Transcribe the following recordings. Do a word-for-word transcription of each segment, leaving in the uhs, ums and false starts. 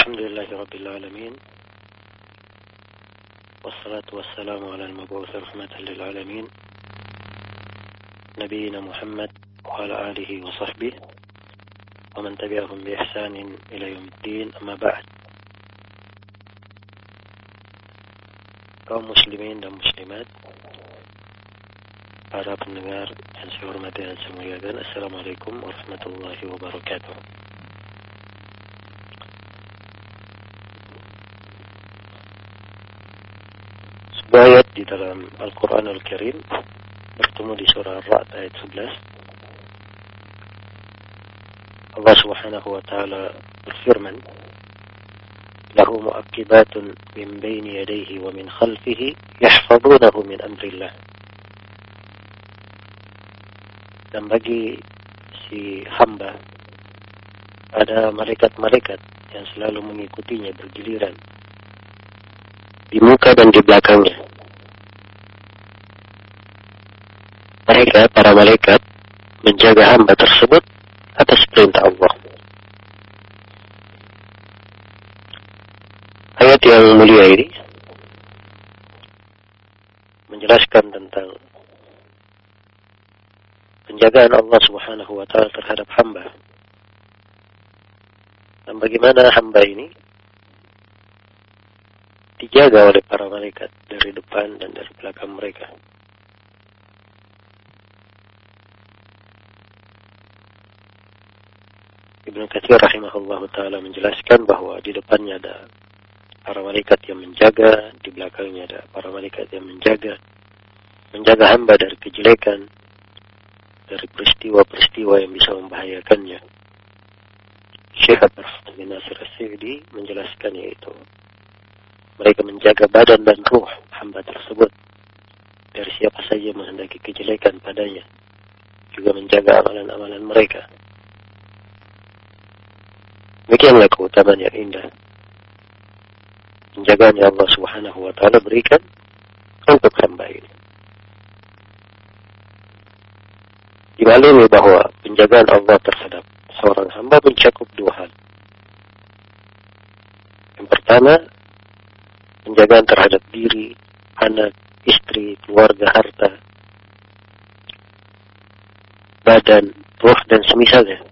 Alhamdulillahi Rabbil Alamin. Wassalatu wassalamu ala al-mab'uuth rahmatan lil alamin. Nabiyyina Muhammad wa ala alihi wa sahbihi wa man tabi'ahum bi ihsanin ila yaumiddin, amma ba'd. Kaum muslimin dan muslimat, para pendengar yang saya hormati dan saya muliakan, Assalamualaikum warahmatullahi wabarakatuh. Sebuah ayat di dalam Al-Quran Al-Karim bertemu di surah Ar-Ra'd ayat sebelas. Allah Subhanahu wa taala berfirman, lahu mu'aqqibatun min baini yadayhi wa min khalfihi yahfazunahu min amrillah. Dan bagi si hamba ada malaikat-malaikat yang selalu mengikutinya bergiliran di muka dan di belakangnya. Mereka, para malaikat, menjaga hamba tersebut atas perintah Allah. Ayat yang mulia ini menjelaskan tentang penjagaan Allah Subhanahu wa taala terhadap hamba. Dan bagaimana hamba ini dijaga oleh para malaikat dari depan dan dari belakang mereka. Ibnu Katsir rahimahullahu taala menjelaskan bahwa di depannya ada para malaikat yang menjaga, di belakangnya ada para malaikat yang menjaga, menjaga hamba dari kejelekan, dari peristiwa-peristiwa yang bisa membahayakannya. Syekh Abdurrahman bin Nasir As-Sa'di menjelaskan yaitu mereka menjaga badan dan ruh hamba tersebut dari siapa saja yang menghendaki kejelekan padanya, juga menjaga amalan-amalan mereka. Demikianlah keutamaan yang indah penjagaan yang Allah Subhanahu wa taala berikan untuk hamba ini. Dimaklumi bahwa penjagaan Allah terhadap seorang hamba mencakup dua hal. Yang pertama, penjagaan terhadap diri, anak, istri, keluarga, harta, badan, ruh, dan semisalnya.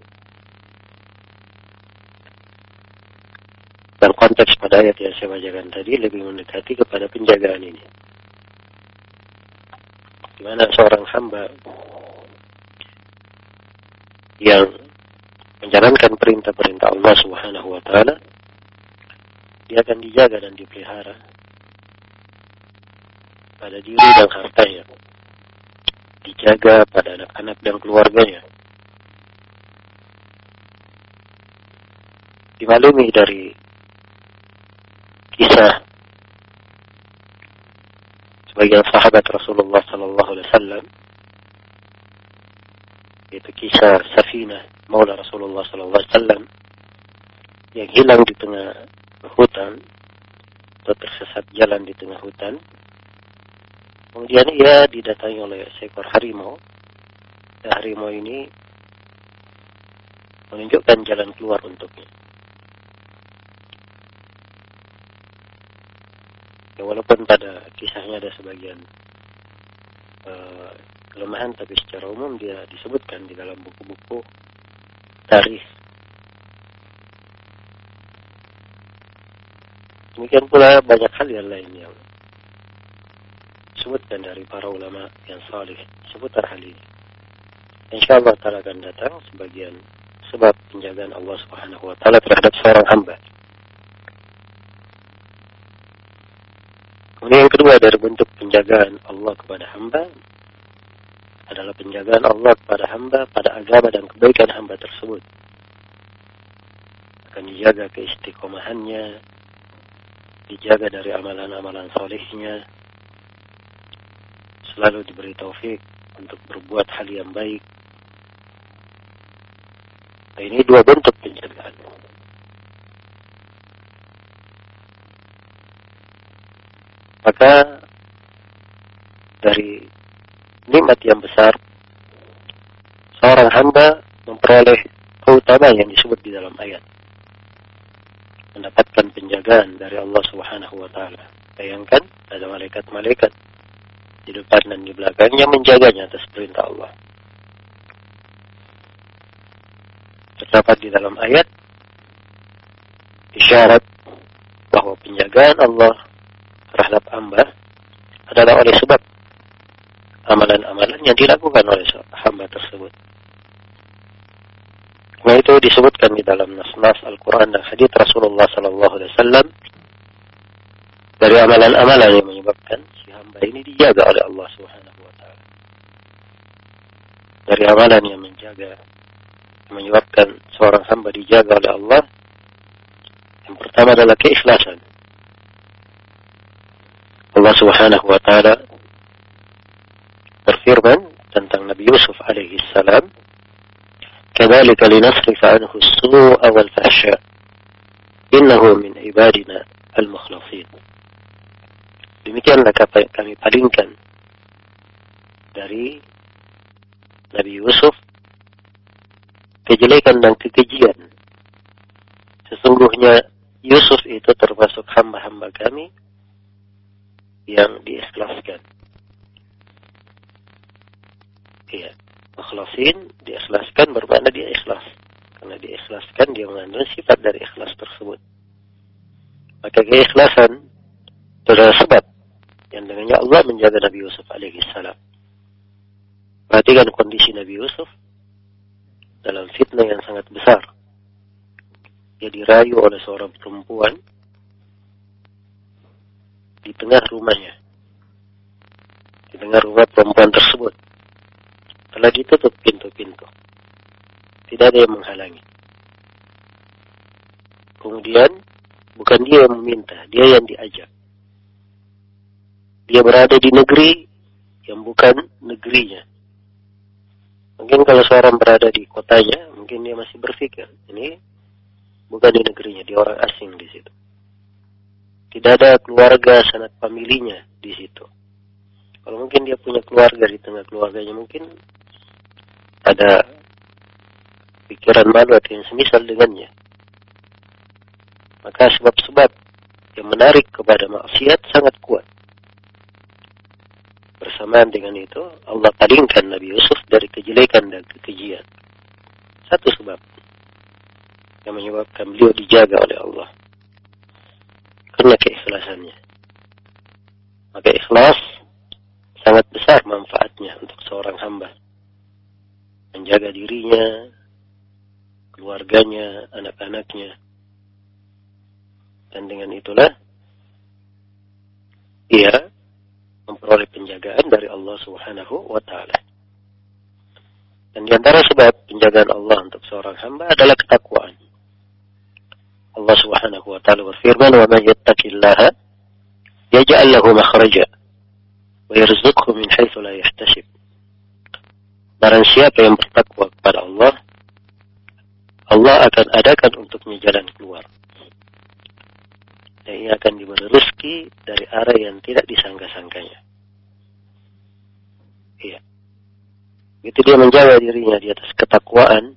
Dan konteks pada ayat yang saya bacakan tadi lebih mendekati kepada penjagaan ini. Di mana seorang hamba yang menjalankan perintah-perintah Allah Subhanahu wa taala, dia akan dijaga dan dipelihara pada diri dan hartanya, dijaga pada anak-anak dan keluarganya. Dimaklumi dari kisah sebagian sahabat Rasulullah sallallahu alaihi wasallam, yaitu kisah Safinah Maula Rasulullah sallallahu alaihi wasallam yang hilang di tengah hutan atau tersesat jalan di tengah hutan. Kemudian ia didatangi oleh seekor harimau. Dan harimau ini menunjukkan jalan keluar untuknya. Ya, walaupun pada kisahnya ada sebagian uh, kelemahan, tapi secara umum dia disebutkan di dalam buku-buku tarikh. Demikian pula banyak hal yang lain yang disebutkan dari para ulama yang salih seputar hal ini. InsyaAllah ta'ala akan datang sebagian sebab penjagaan Allah Subhanahu wa taala terhadap seorang hamba. Kemudian yang kedua dari bentuk penjagaan Allah kepada hamba adalah penjagaan Allah kepada hamba pada agama dan kebaikan hamba tersebut. Akan dijaga keistiqomahannya, dijaga dari amalan-amalan solehnya, selalu diberi taufik untuk berbuat hal yang baik. Nah, ini dua bentuk penjagaan. Maka dari nikmat yang besar, seorang hamba memperoleh keutamaan yang disebut di dalam ayat. mendapatkan penjagaan dari Allah Subhanahu wa taala. Bayangkan ada malaikat-malaikat di depan dan di belakangnya menjaganya atas perintah Allah. Terdapat di dalam ayat isyarat bahwa penjagaan Allah terhadap hamba adalah oleh sebab amalan-amalan yang dilakukan oleh hamba tersebut. Nah, itu disebutkan di dalam nas-nas Al-Quran dan hadits Rasulullah sallallahu alaihi wasallam dari amalan-amalan yang menyebabkan si hamba ini dijaga oleh Allah Subhanahu wa taala. Dari amalan yang menjaga yang menyebabkan seorang hamba dijaga oleh Allah, yang pertama adalah keikhlasan. Allah Subhanahu wa taala berfirman tentang Nabi Yusuf alaihi salam, "Kadzalika linasrifa anhu as-su'a wal fahsya, innahu min ibadina al-mukhlasin." Demikianlah kami palingkan dari Nabi Yusuf kejelekan dan kekejian. Sesungguhnya Yusuf itu termasuk hamba-hamba kami yang diikhlaskan. Iya, mukhlasin, diikhlaskan bermakna dia ikhlas. Karena diikhlaskan dia mengandung sifat dari ikhlas tersebut. Maka keikhlasan itu adalah sebab yang dengannya Allah menjaga Nabi Yusuf alaihi salam. Perhatikan kondisi Nabi Yusuf dalam fitnah yang sangat besar. Dia dirayu oleh seorang perempuan di tengah rumahnya. Di tengah rumah perempuan tersebut. Telah ditutup pintu-pintu. Tidak ada yang menghalangi. Kemudian, bukan dia yang meminta, dia yang diajak. Dia berada di negeri yang bukan negerinya. Mungkin kalau seorang berada di kotanya, mungkin dia masih berpikir, ini bukan di negerinya, dia orang asing di situ. Tidak ada keluarga, sanak familinya di situ. Kalau mungkin dia punya keluarga, di tengah keluarganya mungkin ada pikiran malu atau yang semisal dengannya. Maka sebab-sebab yang menarik kepada maksiat sangat kuat. Bersamaan dengan itu, Allah palingkan Nabi Yusuf dari kejelekan dan kekejian. Satu sebab yang menyebabkan beliau dijaga oleh Allah. Karena keikhlasannya. Maka ikhlas sangat besar manfaatnya untuk seorang hamba. Menjaga dirinya, keluarganya, anak-anaknya. Dan dengan itulah ia memperoleh penjagaan dari Allah Subhanahu wa taala. Dan di antara sebab penjagaan Allah untuk seorang hamba adalah ketakwaan. Allah Subhanahu wa taala berfirman, "Wa man yattaqillaha yaj'al lahu makhraja wa yarzuqhu min haitsu la yahtasib." Barang siapa yang bertakwa kepada Allah, Allah akan adakan untuknya jalan keluar. Dan ia akan diberi rezeki dari arah yang tidak disangka-sangkanya. Iya. Begitu dia menjaga dirinya di atas ketakwaan,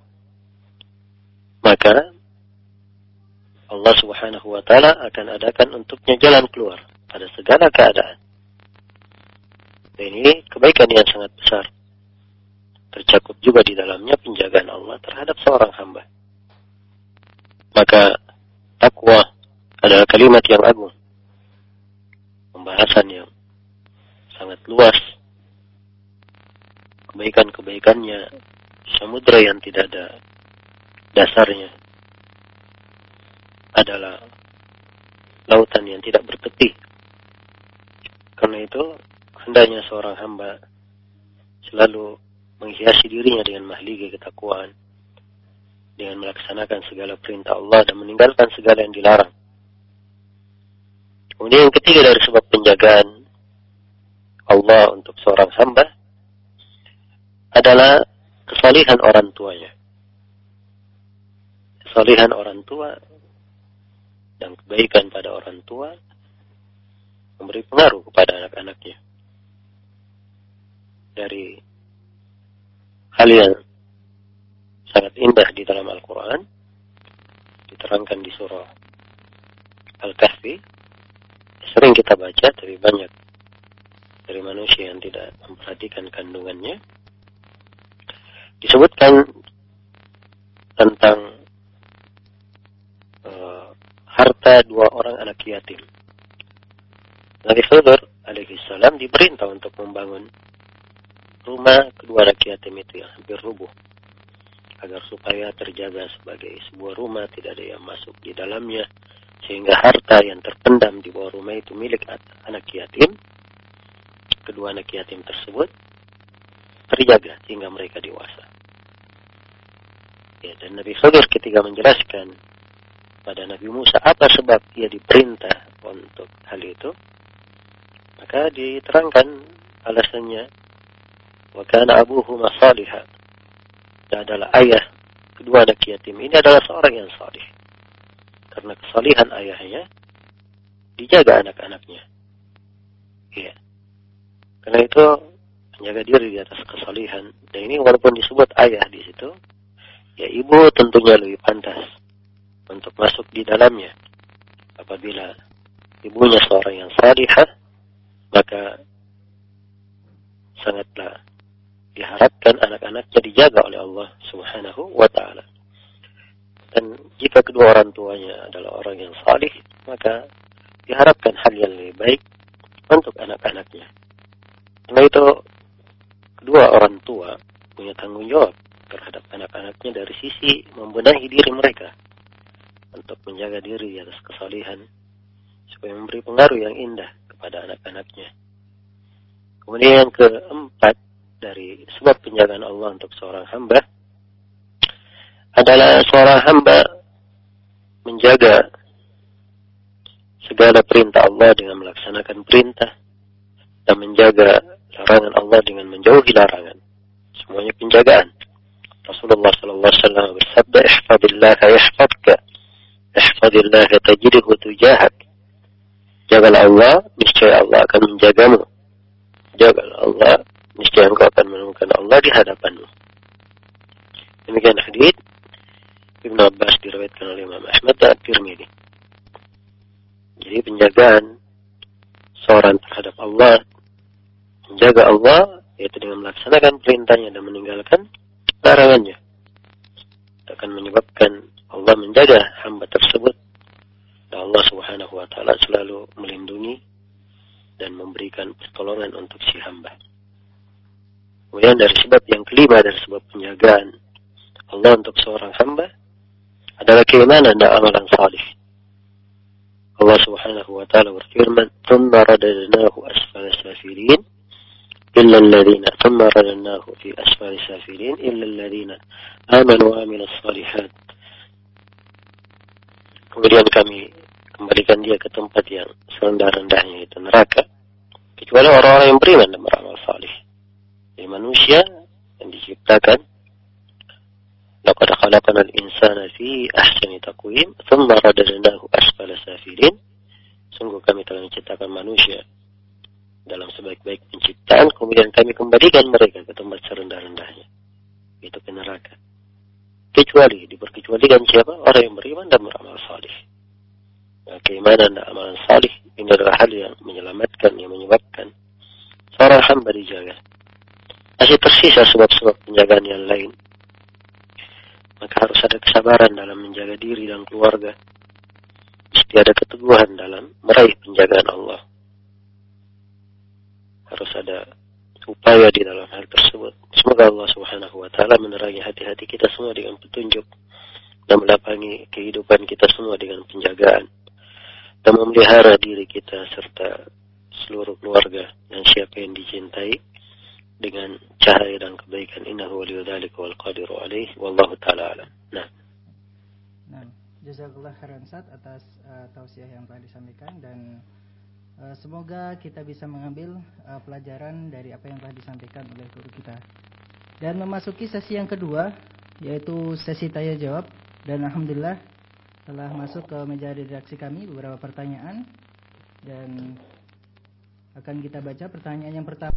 maka Allah Subhanahu wa taala akan adakan untuknya jalan keluar pada segala keadaan. Dan ini kebaikan yang sangat besar. Tercakup juga di dalamnya penjagaan Allah terhadap seorang hamba. Maka takwa adalah kalimat yang agung. Pembahasan yang sangat luas. Kebaikan-kebaikannya samudra yang tidak ada dasarnya. Adalah lautan yang tidak bertepi. Karena itu, hendaknya seorang hamba selalu menghiasi dirinya dengan mahligai ketakwaan, dengan melaksanakan segala perintah Allah dan meninggalkan segala yang dilarang. Kemudian yang ketiga dari sebab penjagaan Allah untuk seorang hamba adalah kesalihan orang tuanya. Kesalihan orang tua dan kebaikan pada orang tua memberi pengaruh kepada anak-anaknya. Dari hal yang sangat indah di dalam Al-Quran, diterangkan di surah Al-Kahfi. Sering kita baca, tapi banyak dari manusia yang tidak memperhatikan kandungannya. Disebutkan tentang uh, harta dua orang anak yatim. Nabi Khidir alaihi salam diperintah untuk membangun rumah kedua anak yatim itu yang hampir rubuh, agar supaya terjaga sebagai sebuah rumah, tidak ada yang masuk di dalamnya, sehingga harta yang terpendam di bawah rumah itu milik anak yatim. Kedua anak yatim tersebut terjaga hingga mereka dewasa. Ya, dan Nabi Khidir ketika menjelaskan pada Nabi Musa apa sebab ia diperintah untuk hal itu, maka diterangkan alasannya, wa kana abuhuma salihah, dan adalah ayah kedua anak yatim ini adalah seorang yang salih. Karena kesalihan ayahnya dijaga anak-anaknya. Iya. Karena itu menjaga diri di atas kesalihan. Dan ini walaupun disebut ayah di situ, ya ibu tentunya lebih pantas untuk masuk di dalamnya. Apabila ibunya seorang yang salihah, maka sangatlah diharapkan anak-anaknya dijaga oleh Allah Subhanahu wa ta'ala. Dan jika kedua orang tuanya adalah orang yang salih, maka diharapkan hal yang lebih baik untuk anak-anaknya. Karena itu kedua orang tua punya tanggung jawab terhadap anak-anaknya dari sisi membenahi diri mereka untuk menjaga diri di atas kesalihan, supaya memberi pengaruh yang indah kepada anak-anaknya. Kemudian yang keempat dari sebab penjagaan Allah untuk seorang hamba adalah seorang hamba menjaga segala perintah Allah dengan melaksanakan perintah, dan menjaga larangan Allah dengan menjauhi larangan. Semuanya penjagaan. Rasulullah sallallahu alaihi wasallam bersabda, "Ihfadillah yahfadka, ihfadillah tajidhu tujahak." Jagalah Allah, niscaya Allah akan menjagamu. Jagalah Allah, niscaya engkau akan menemukan Allah di hadapanmu. Demikian hadits Ibnu Abbas diriwayatkan oleh Imam Ahmad dan Tirmidzi. Jadi penjagaan seorang terhadap Allah, menjaga Allah, yaitu dengan melaksanakan perintahnya dan meninggalkan larangannya, akan menyebabkan Allah menjaga hamba tersebut, dan Allah Subhanahu wa ta'ala selalu melindungi dan memberikan pertolongan untuk si hamba. Kemudian dari sebab yang kelima, dari sebab penjagaan Allah untuk seorang hamba adalah keimanan dan amalan salih. Allah Subhanahu wa ta'ala berfirman, "Tsumma radadnahu asfala safilin illa alladhina tsumma radadnahu fi asfali safilin illa alladhina amanu wa amilus shalihat." Kemudian kami kembalikan dia ke tempat yang serendah-rendahnya, yaitu neraka, kecuali orang-orang yang beriman dan beramal salih. Jadi manusia yang diciptakan, laqad khalaqnal insana fi ahsani taqwim tsumma radadnahu asfala safilin. Sungguh kami telah menciptakan manusia dalam sebaik-baik penciptaan, kemudian kami kembalikan mereka ke tempat serendah-rendahnya, yaitu ke neraka. Kecuali, diperkecualikan siapa? Orang yang beriman dan beramal salih. Nah, keimanan dan amalan salih ini adalah hal yang menyelamatkan, yang menyebabkan seorang hamba dijaga. Masih tersisa sebab-sebab penjagaan yang lain. Maka harus ada kesabaran dalam menjaga diri dan keluarga. Mesti ada keteguhan dalam meraih penjagaan Allah. Harus ada upaya di dalam hal tersebut. Semoga Allah Subhanahu wa ta'ala menerangi hati-hati kita semua dengan petunjuk, dan melapangi kehidupan kita semua dengan penjagaan, dan memelihara diri kita serta seluruh keluarga dan siapa yang dicintai dengan cahaya dan kebaikan. Innahu waliyudzalika wal qadiru alaih, wallahu ta'ala alam. Nah. Nah, jazakallah khairan Ustaz atas uh, tausiah yang telah disampaikan, dan uh, semoga kita bisa mengambil uh, pelajaran dari apa yang telah disampaikan oleh guru kita. Dan memasuki sesi yang kedua, yaitu sesi tanya jawab, dan alhamdulillah telah masuk ke meja redaksi kami beberapa pertanyaan, dan akan kita baca pertanyaan yang pertama.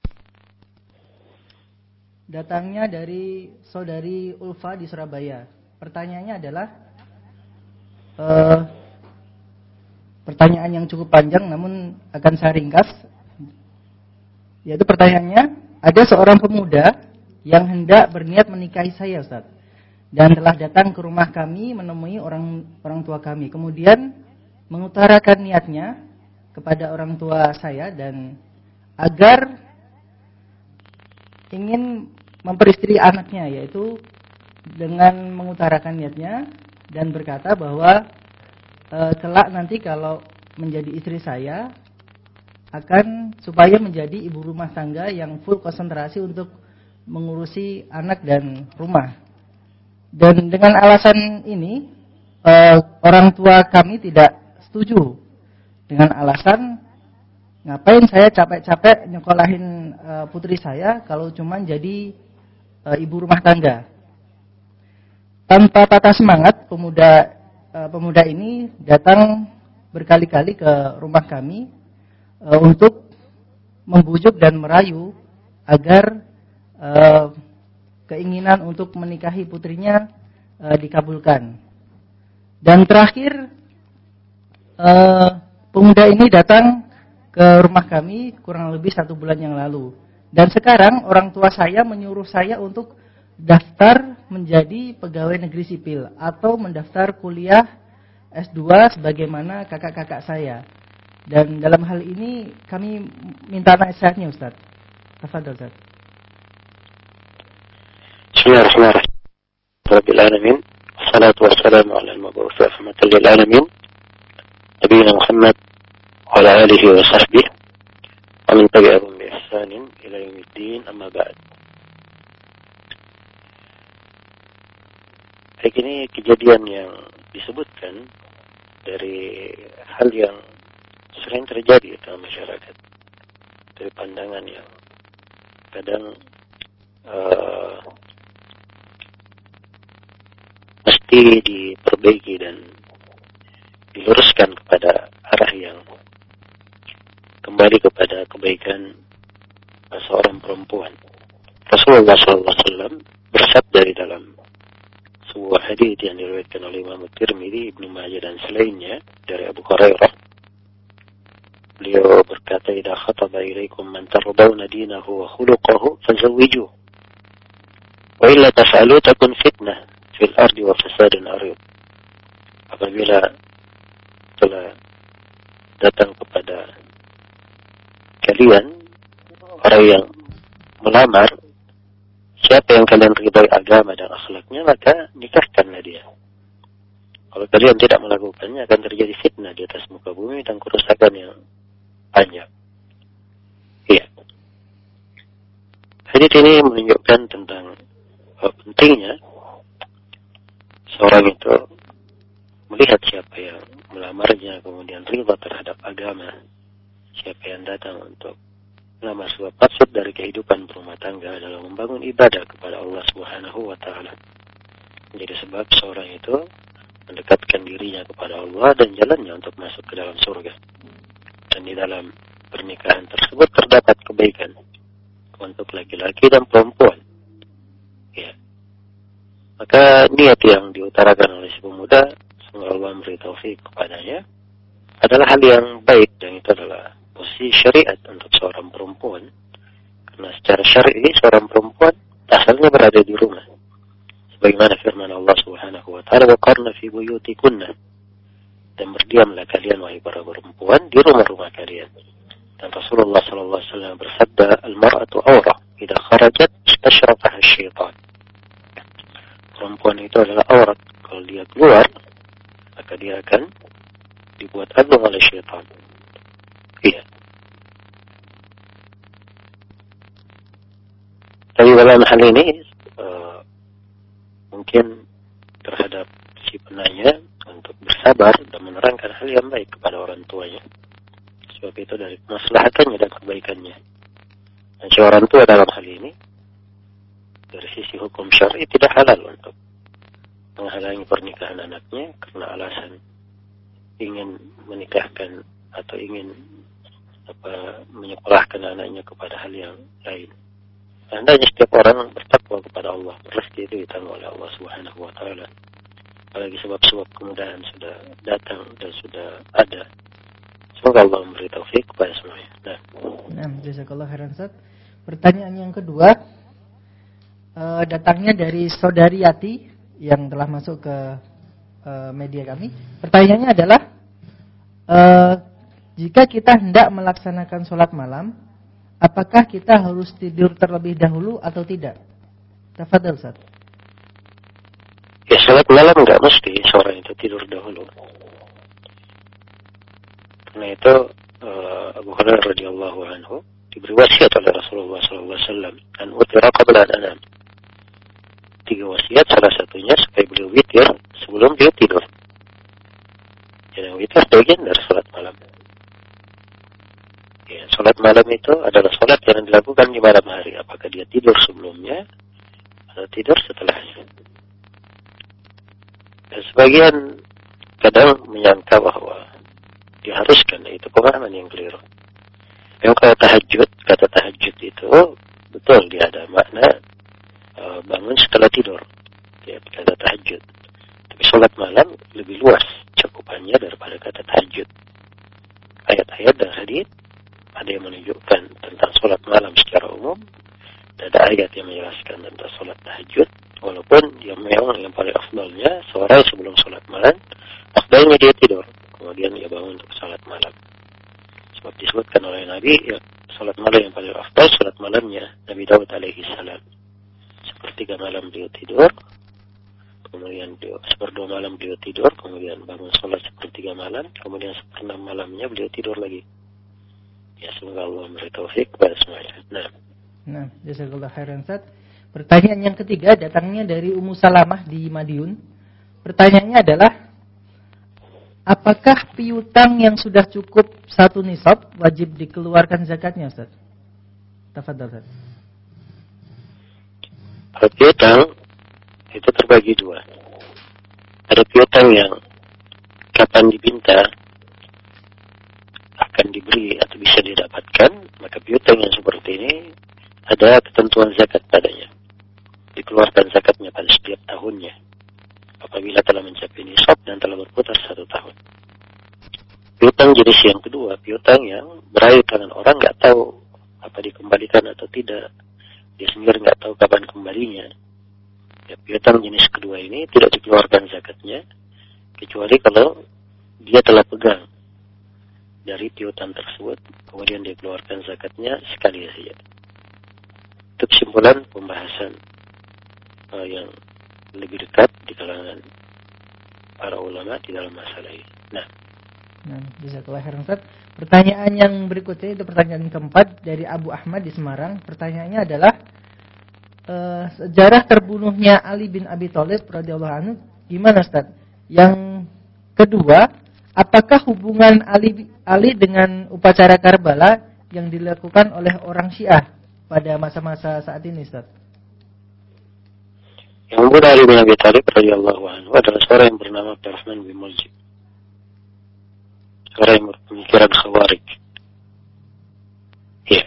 Datangnya dari saudari Ulfa di Surabaya. Pertanyaannya adalah, uh, pertanyaan yang cukup panjang, namun akan saya ringkas. Yaitu pertanyaannya, ada seorang pemuda yang hendak berniat menikahi saya, Ustaz, dan telah datang ke rumah kami menemui orang orang tua kami. Kemudian mengutarakan niatnya kepada orang tua saya dan agar ingin memperistri anaknya, yaitu dengan mengutarakan niatnya dan berkata bahwa e, kelak nanti kalau menjadi istri saya akan supaya menjadi ibu rumah tangga yang full konsentrasi untuk mengurusi anak dan rumah. Dan dengan alasan ini e, orang tua kami tidak setuju, dengan alasan ngapain saya capek-capek nyekolahin e, putri saya kalau cuma jadi e, ibu rumah tangga. Tanpa patah semangat, pemuda e, pemuda ini datang berkali-kali ke rumah kami e, untuk membujuk dan merayu agar e, keinginan untuk menikahi putrinya e, dikabulkan. Dan terakhir e, pemuda ini datang ke rumah kami kurang lebih satu bulan yang lalu. Dan sekarang orang tua saya menyuruh saya untuk daftar menjadi pegawai negeri sipil atau mendaftar kuliah S dua sebagaimana kakak-kakak saya. Dan dalam hal ini kami minta nasihatnya, Ustaz. Tafadhol, Ustaz. Bismillahirrahmanirrahim. Rabbil alamin. Wassalatu wassalamu ala al-mab'uts rahmatan lil alamin. Nabiyina Muhammad wa ala alihi wa sahbihi wa man tabi'ahum bi ihsanin ila yaumiddin, amma ba'd. Baik, ini kejadian yang disebutkan dari hal yang sering terjadi dalam masyarakat, dari pandangan yang kadang uh, mesti diperbaiki dan diluruskan kepada arah yang kembali kepada kebaikan seorang perempuan. Rasulullah shallallahu alaihi wasallam bersabda di dalam sebuah hadis yang diriwayatkan oleh Imam Tirmidzi, Ibnu Majah dan selainnya dari Abu Hurairah. Beliau berkata, "Idza khataba ilaikum man tardawna dinahu wa khuluquhu fazawwijuhu. Wa illa taf'alu takun fitnah fil ardi wa fasadun 'arid." Apabila telah datang kepada kalian orang yang melamar, siapa yang kalian ridhai agama dan akhlaknya, maka nikahkanlah dia. Kalau kalian tidak melakukannya, akan terjadi fitnah di atas muka bumi dan kerusakan yang banyak. Iya. Hadits ini menunjukkan tentang oh, pentingnya seorang itu melihat siapa yang melamarnya, kemudian ridha terhadap agama, siapa yang datang untuk melamar. Sebab maksud dari kehidupan berumah tangga adalah membangun ibadah kepada Allah Subhanahu wa taala. Menjadi sebab seorang itu mendekatkan dirinya kepada Allah dan jalannya untuk masuk ke dalam surga. Dan di dalam pernikahan tersebut terdapat kebaikan untuk laki-laki dan perempuan. Ya. Maka niat yang diutarakan oleh si pemuda, semoga Allah memberi taufik kepadanya, adalah hal yang baik, dan itu adalah posisi syariat untuk seorang perempuan. Karena secara syar'i seorang perempuan asalnya berada di rumah. Sebagaimana firman Allah Subhanahu wa taala, "Waqarna fi buyutikunna." Dan berdiamlah kalian wahai para perempuan di rumah-rumah kalian. Dan Rasulullah sallallahu alaihi wasallam bersabda, "Al-mar'atu awrah, idza kharajat istashrafaha asy-syaitan." Perempuan itu adalah aurat. Kalau dia keluar, maka dia akan dibuat agung oleh syaitan. Iya. Tapi dalam hal ini uh, mungkin terhadap si penanya untuk bersabar dan menerangkan hal yang baik kepada orang tuanya. Sebab itu dari kemaslahatannya dan kebaikannya. Dan si orang tua dalam hal ini dari sisi hukum syar'i tidak halal untuk menghalangi pernikahan anaknya karena alasan ingin menikahkan atau ingin apa menyekolahkan anaknya kepada hal yang lain. Hendaknya setiap orang bertakwa kepada Allah. Rezeki itu ditanggung oleh Allah Subhanahu wa taala. Apalagi sebab-sebab kemudahan sudah datang dan sudah ada. Semoga Allah memberi taufik kepada semuanya. Nah, nah jazakallah khairan Ustaz. Pertanyaan yang kedua uh, datangnya dari Saudari Yati yang telah masuk ke uh, media kami. Pertanyaannya adalah uh, jika kita hendak melaksanakan sholat malam, apakah kita harus tidur terlebih dahulu atau tidak? Tafadhal Ustaz. Ya, sholat malam nggak mesti seorang itu tidur dahulu. Karena itu uh, Abu Hurairah radhiyallahu anhu diberi wasiat oleh Rasulullah sallallahu alaihi wasallam, an utira qabla an anam. Tiga wasiat, salah satunya supaya beliau witir sebelum dia tidur. Jadi witir bagian dari sholat malam. Ya, sholat malam itu adalah sholat yang dilakukan di malam hari. Apakah dia tidur sebelumnya atau tidur setelahnya? Dan sebagian kadang menyangka bahwa diharuskan, itu pemahaman yang keliru. Yang kata tahajud, kata tahajud itu betul dia ada makna uh, bangun setelah tidur. Ya, kata tahajud. Tapi sholat malam lebih luas cakupannya daripada kata tahajud. Ayat-ayat dan hadis ada yang menunjukkan tentang sholat malam secara umum, dan ada ayat yang menjelaskan tentang sholat tahajud. Walaupun yang memang yang paling afdalnya seorang sebelum sholat malam, afdalnya dia tidur, kemudian dia bangun untuk sholat malam. Sebab disebutkan oleh Nabi, ya, sholat malam yang paling afdal sholat malamnya Nabi Daud alaihi salam. Sepertiga malam beliau tidur, kemudian beliau seperdua malam beliau tidur, kemudian bangun sholat sepertiga malam, kemudian seperenam malamnya beliau tidur lagi. Ya, semoga Allah memberi taufik kepada semuanya. Nah, nah jazakallah khairan Ustaz. Pertanyaan yang ketiga datangnya dari Ummu Salamah di Madiun. Pertanyaannya adalah, apakah piutang yang sudah cukup satu nisab wajib dikeluarkan zakatnya, Ustaz? Tafadhal, Ustaz. kalau piutang itu terbagi dua. Ada piutang yang kapan diminta akan diberi atau bisa didapatkan, maka piutang yang seperti ini ada ketentuan zakat padanya. Dikeluarkan zakatnya pada setiap tahunnya apabila telah mencapai nisab dan telah berputar satu tahun. Piutang jenis yang kedua, piutang yang berair tangan orang, nggak tahu apa dikembalikan atau tidak, dia sendiri nggak tahu kapan kembalinya. Ya, piutang jenis kedua ini tidak dikeluarkan zakatnya kecuali kalau dia telah pegang dari piutang tersebut, kemudian dia keluarkan zakatnya sekali saja. Itu kesimpulan pembahasan uh, yang lebih dekat di kalangan para ulama di dalam masalah ini. Nah, nah jazakallahu khairan Ustaz. Pertanyaan yang berikutnya itu pertanyaan keempat dari Abu Ahmad di Semarang. Pertanyaannya adalah uh, sejarah terbunuhnya Ali bin Abi Thalib radhiyallahu anhu gimana, Ustaz? Yang kedua, apakah hubungan Ali Ali dengan upacara Karbala yang dilakukan oleh orang Syiah pada masa-masa saat ini, Ustaz? Yang membunuh Ali bin Abi Thalib radhiyallahu anhu adalah seorang yang bernama Abdurrahman bin Muljim, seorang yang berpemikiran Khawarij. Ya.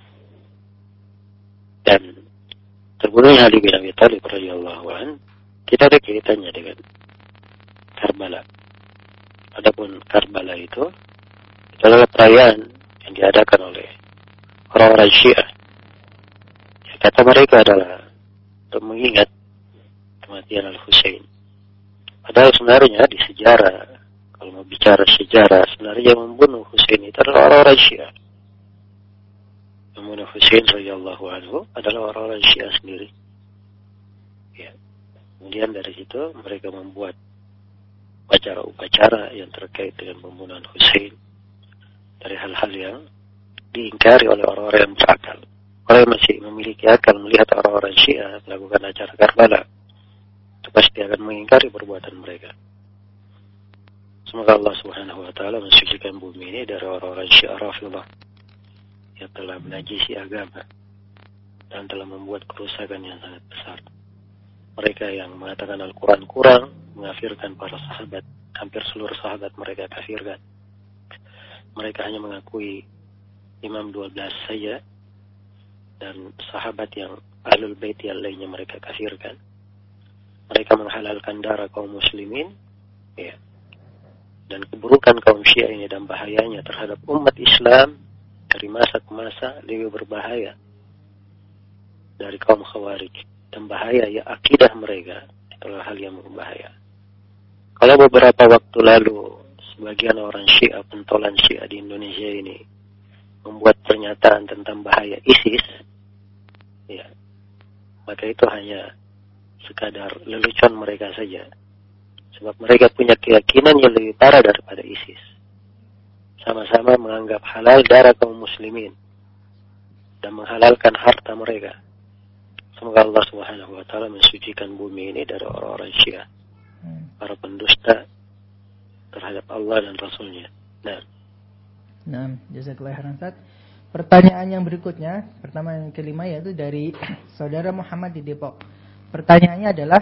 Dan terbunuhnya Ali bin Abi Thalib radhiyallahu anhu tidak ada kaitannya dengan Karbala. Adapun Karbala itu, itu adalah perayaan yang diadakan oleh orang-orang Syiah. Ya, kata mereka adalah untuk mengingat kematian Al-Husain. Padahal sebenarnya di sejarah, kalau mau bicara sejarah, sebenarnya yang membunuh Husain itu adalah orang-orang Syiah. Yang membunuh Husain radhiyallahu anhu adalah orang-orang Syiah sendiri. Ya. Kemudian dari situ mereka membuat upacara-upacara yang terkait dengan pembunuhan Husain dari hal-hal yang diingkari oleh orang-orang yang berakal. Orang yang masih memiliki akal melihat orang-orang Syiah melakukan acara Karbala, itu pasti akan mengingkari perbuatan mereka. Semoga Allah Subhanahu wa taala mensucikan bumi ini dari orang-orang Syiah Rafidhah yang telah menajisi agama dan telah membuat kerusakan yang sangat besar. Mereka yang mengatakan Al-Quran kurang, mengafirkan para sahabat, hampir seluruh sahabat mereka kafirkan. Mereka hanya mengakui Imam dua belas saja, dan sahabat yang Ahlul Bait yang lainnya mereka kafirkan. Mereka menghalalkan darah kaum muslimin, ya, dan keburukan kaum Syiah ini dan bahayanya terhadap umat Islam dari masa ke masa lebih berbahaya dari kaum Khawarij. Dan bahaya ya akidah mereka itulah hal yang berbahaya. Kalau beberapa waktu lalu sebagian orang Syiah, pentolan Syiah di Indonesia ini membuat pernyataan tentang bahaya ISIS, ya, maka itu hanya sekadar lelucon mereka saja. Sebab mereka punya keyakinan yang lebih parah daripada ISIS. Sama-sama menganggap halal darah kaum muslimin dan menghalalkan harta mereka. Semoga Allah Subhanahu wa taala mensucikan bumi ini dari orang-orang Syiah, para pendusta terhadap Allah dan Rasulnya. Nah, nah, jazakallahu khairan Ustaz. Pertanyaan yang berikutnya, pertama yang kelima yaitu dari saudara Muhammad di Depok. Pertanyaannya adalah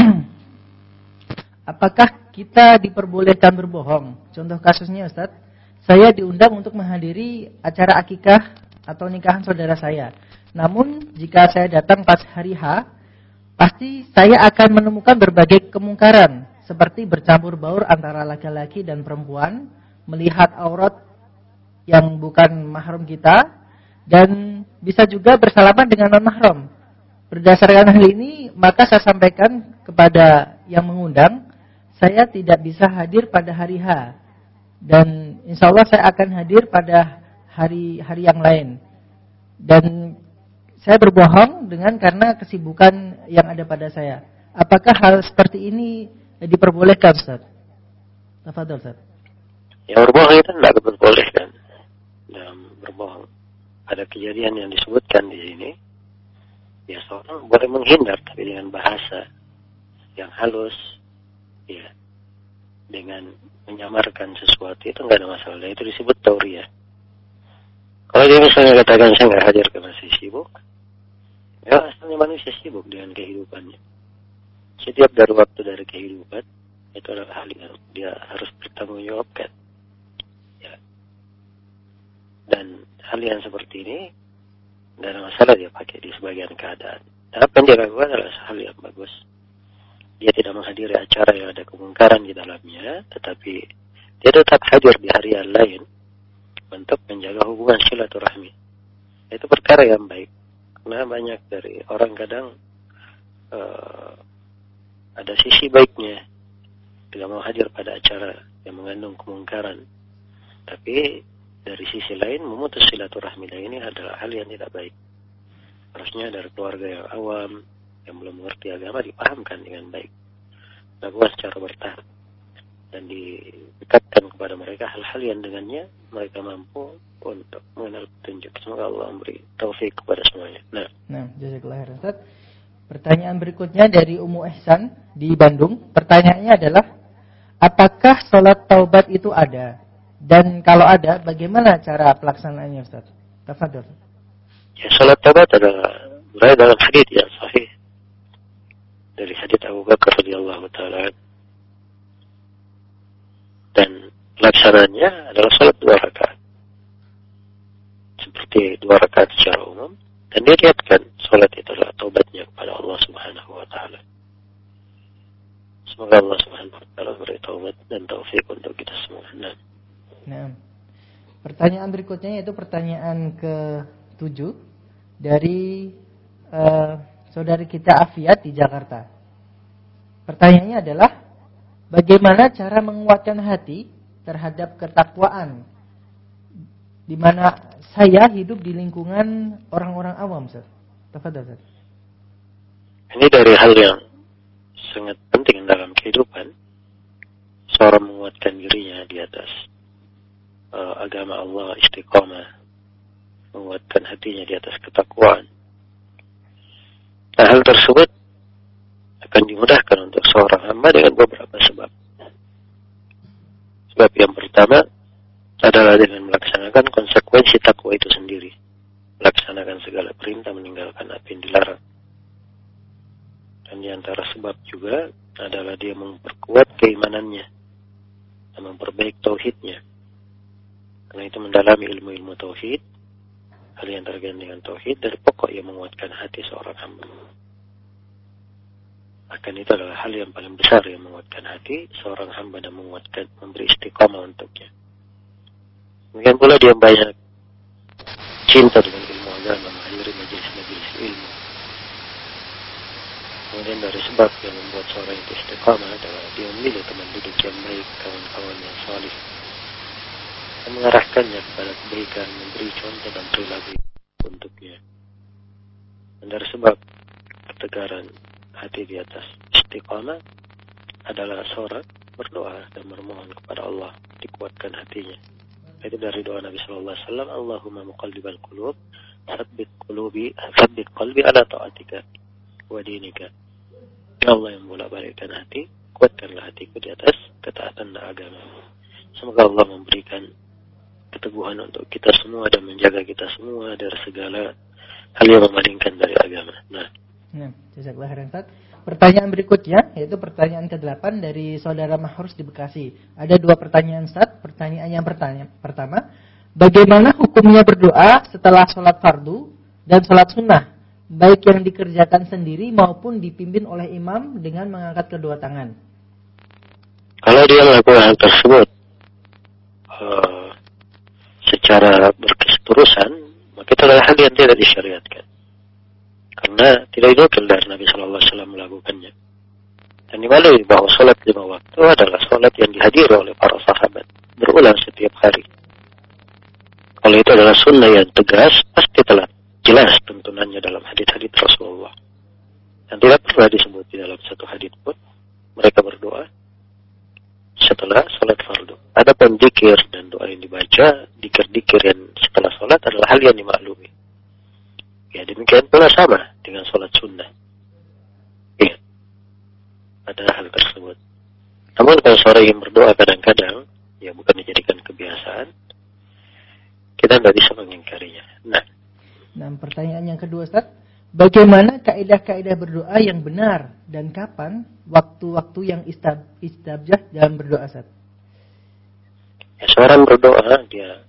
apakah kita diperbolehkan berbohong? Contoh kasusnya Ustaz, saya diundang untuk menghadiri acara akikah atau nikahan saudara saya. Namun jika saya datang pas hari H, pasti saya akan menemukan berbagai kemungkaran seperti bercampur baur antara laki-laki dan perempuan, melihat aurat yang bukan mahram kita, dan bisa juga bersalaman dengan non-mahram. Berdasarkan hal ini, maka saya sampaikan kepada yang mengundang, saya tidak bisa hadir pada hari H, dan insya Allah saya akan hadir pada hari-hari yang lain. Dan saya berbohong dengan karena kesibukan yang ada pada saya. Apakah hal seperti ini diperbolehkan, Ustaz? Tafadhol, Ustaz. yang berbohong itu tidak diperbolehkan. Dalam berbohong ada kejadian yang disebutkan di sini. Ya, seorang boleh menghindar tapi dengan bahasa yang halus, ya, dengan menyamarkan sesuatu itu enggak ada masalah. Itu disebut tauriyah. Kalau dia misalnya katakan saya nggak hadir karena saya sibuk, ya asalnya manusia sibuk dengan kehidupannya. Setiap dari waktu dari kehidupan itu adalah hal yang dia harus bertanggung jawabkan. Ya. Dan hal yang seperti ini tidak ada masalah dia pakai di sebagian keadaan. Dan apa yang dia lakukan adalah hal yang bagus. Dia tidak menghadiri acara yang ada kemungkaran di dalamnya, tetapi dia tetap hadir di hari yang lain untuk menjaga hubungan silaturahmi. Itu perkara yang baik. Karena banyak dari orang kadang uh, ada sisi baiknya, tidak mau hadir pada acara yang mengandung kemungkaran. Tapi dari sisi lain memutus silaturahmi, dan ini adalah hal yang tidak baik. Harusnya dari keluarga yang awam, yang belum mengerti agama, dipahamkan dengan baik, lakukan secara bertahap, dan didekatkan kepada mereka hal-hal yang dengannya mereka mampu untuk mengenal petunjuk. Semoga Allah memberi taufik kepada semuanya. Nah, nah jazakallahu khairan Ustaz. Pertanyaan berikutnya dari Ummu Ihsan di Bandung. Pertanyaannya adalah, apakah salat taubat itu ada? Dan kalau ada, bagaimana cara pelaksanaannya, Ustaz? Tafadhol. Ya, salat taubat adalah berada dalam hadis yang sahih dari hadis Abu Bakar radhiyallahu taala, dan pelaksananya adalah salat dua rakaat seperti dua rakaat secara umum, dan dia lihatkan salat itu adalah taubatnya kepada Allah Subhanahu wa taala. Semoga Allah Subhanahu wa taala beri taubat dan taufik untuk kita semua. Nah, nah. Pertanyaan berikutnya yaitu pertanyaan ketujuh dari uh, saudari kita Afiat di Jakarta. Pertanyaannya adalah, bagaimana cara menguatkan hati terhadap ketakwaan di mana saya hidup di lingkungan orang-orang awam, Ustaz? Tafadhol, Ustaz. Ini dari hal yang sangat penting dalam kehidupan. Seorang menguatkan dirinya di atas uh, agama Allah, istiqamah, menguatkan hatinya di atas ketakwaan. Nah, hal tersebut akan dimudahkan untuk seorang hamba dengan beberapa sebab. Sebab yang pertama adalah dengan melaksanakan konsekuensi takwa itu sendiri. Melaksanakan segala perintah, meninggalkan apa yang dilarang. Dan di antara sebab juga adalah dia memperkuat keimanannya dan memperbaiki tauhidnya. Karena itu mendalami ilmu-ilmu tauhid, hal yang terkait dengan tauhid dari pokok yang menguatkan hati seorang hamba. akan itu adalah hal yang paling besar yang menguatkan hati seorang hamba dan menguatkan, memberi istiqamah untuknya. Mungkin pula dia banyak cinta dengan ilmu agama, menghadiri majelis-majelis ilmu. Kemudian dari sebab yang membuat seorang itu istiqamah adalah dia memilih teman duduk yang baik, kawan-kawan yang salih, dan mengarahkannya kepada kebaikan, memberi contoh dan perilaku untuknya. Dan dari sebab ketegaran hati di atas istiqamah adalah seorang berdoa dan memohon kepada Allah dikuatkan hatinya. Itu dari doa Nabi Sallallahu Alaihi Wasallam, Allahumma muqallibal qulub, tsabbit qulubi, tsabbit qalbi ala ta'atika wa dinika. Ya Allah yang bolak-balikkan hati, kuatkanlah hatiku di atas ketaatan dan agama. Semoga Allah memberikan keteguhan untuk kita semua dan menjaga kita semua dari segala hal yang memalingkan dari agama. Nah, nah jazakallah khairan Ustaz. Pertanyaan berikutnya yaitu pertanyaan kedelapan dari saudara Mahrus di Bekasi. Ada dua pertanyaan Ustaz. Pertanyaan yang pertanya, pertama, bagaimana hukumnya berdoa setelah sholat fardu dan sholat sunnah, baik yang dikerjakan sendiri maupun dipimpin oleh imam dengan mengangkat kedua tangan? Kalau dia melakukan hal tersebut uh, secara berkeseterusan, maka itu adalah hal yang tidak disyariatkan. Karena tidak dinukil dari Nabi Sallallahu Alaihi Wasallam melakukannya. Dan dimaklumi bahwa sholat lima waktu adalah sholat yang dihadiri oleh para sahabat berulang setiap hari. Kalau itu adalah sunnah yang tegas, pasti telah jelas tuntunannya dalam hadits-hadits Rasulullah. Dan tidak pernah disebut di dalam satu hadits pun mereka berdoa setelah sholat fardu. Adapun dzikir dan doa yang dibaca, dzikir-dzikir yang setelah sholat adalah hal yang dimaklumi. Ya demikian pula sama dengan sholat sunnah. Ya, ada hal tersebut. Namun kalau seorang yang berdoa kadang-kadang, ya bukan dijadikan kebiasaan, kita tidak bisa mengingkarinya. Nah, nah pertanyaan yang kedua Ustaz, bagaimana kaidah-kaidah berdoa yang benar dan kapan waktu-waktu yang istab, istabjah dalam berdoa Ustaz? Ya, seorang berdoa dia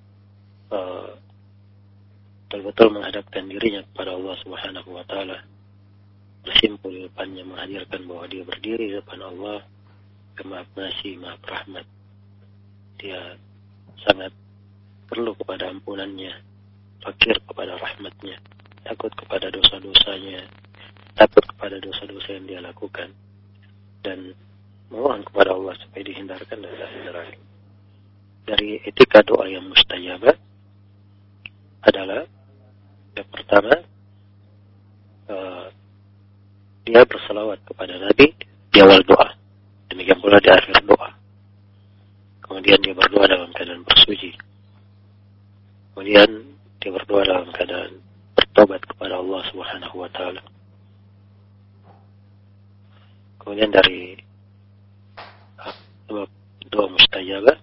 uh, betul-betul menghadapkan dirinya kepada Allah Subhanahu wa taala. Bersimpul di depannya, menghadirkan bahwa dia berdiri di depan Allah, yang Maha Pengasih, Maha Rahmat. Dia sangat perlu kepada ampunannya, fakir kepada rahmatnya, takut kepada dosa-dosanya, takut kepada dosa-dosa yang dia lakukan, dan mohon kepada Allah supaya dihindarkan dari neraka. Dari etika doa yang mustajabah adalah yang pertama, uh, dia berselawat kepada Nabi di awal doa. Demikian pula di akhir doa. Kemudian dia berdoa dalam keadaan bersuci. Kemudian dia berdoa dalam keadaan bertobat kepada Allah Subhanahu wa taala. Kemudian dari uh, doa mustajabah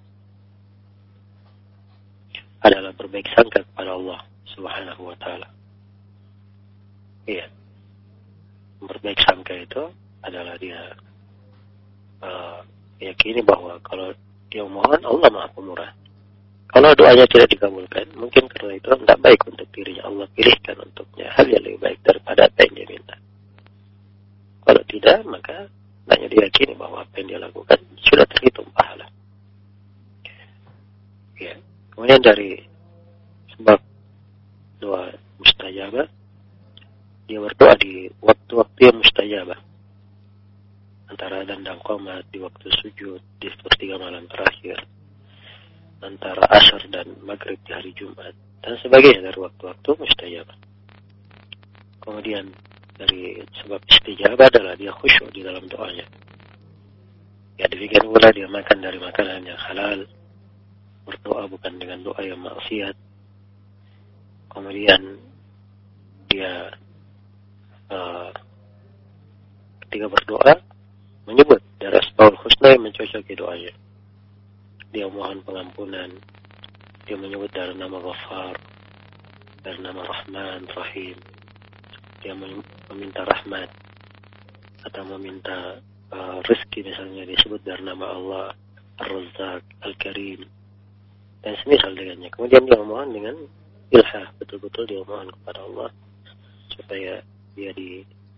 adalah berbaik sangka kepada Allah Subhanahu wa taala. Iya. Berbaik sangka itu adalah dia uh, yakini bahwa kalau dia mohon Allah Maha Pemurah. Kalau doanya tidak dikabulkan, mungkin karena itu tidak baik untuk dirinya. Allah pilihkan untuknya hal yang lebih baik daripada apa yang dia minta. Kalau tidak, maka hanya diyakini bahwa apa yang dia lakukan sudah terhitung pahala. Ya. Kemudian dari sebab doa mustajabah, dia berdoa di waktu-waktu yang mustajabah, antara adzan dan qomat, di waktu sujud, di sepertiga malam terakhir, antara asar dan maghrib di hari Jumat, dan sebagainya dari waktu-waktu mustajabah. Kemudian dari sebab istijabah adalah dia khusyuk di dalam doanya. Ya demikian pula dia makan dari makanan yang halal, berdoa bukan dengan doa yang maksiat. Kemudian dia uh, ketika berdoa menyebut dari Asmaul Husna yang mencocoki doanya. Dia mohon pengampunan, dia menyebut dari nama Ghaffar, dari nama Rahman, Rahim. Dia meminta rahmat atau meminta uh, rezeki misalnya, disebut dari nama Allah Ar-Razzaq, Al-Karim, dan semisal dengannya. Kemudian dia memohon dengan ilhah, betul-betul dia mohon kepada Allah supaya dia di